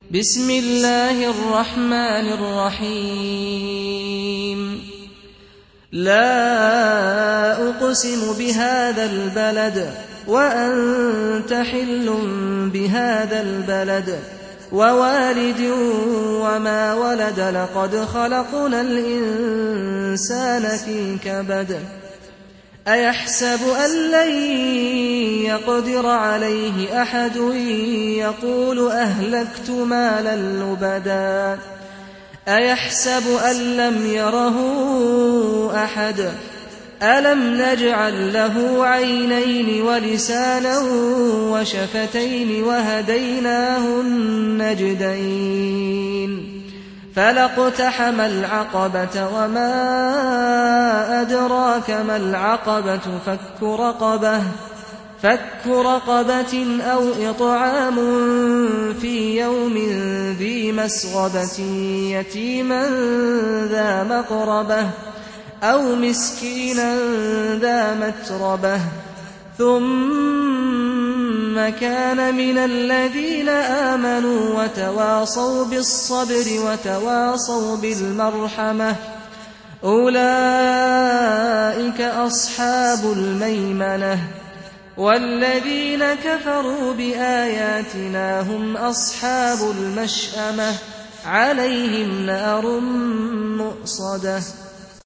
بسم الله الرحمن الرحيم لا أقسم بهذا البلد وأنت حل بهذا البلد ووالد وما ولد لقد خلقنا الإنسان في كبد أيحسب أن لن يقدر عليه أحد يقول أهلكت مالا لبدا أيحسب أن لم يره أحد ألم نجعل له عينين ولسانا وشفتين وهديناه النجدين فلاقتحم العقبة وما أدراك ما العقبة فك رقبة أو إطعام في يوم ذي مسغبة يتيما ذا مقربة أو مسكينا ذا متربة ثم كان من الذين آمنوا وتواصوا بالصبر وتواصوا بالمرحمة أولئك أصحاب الميمنة والذين كفروا بآياتنا هم أصحاب المشأمة عليهم نار مؤصدة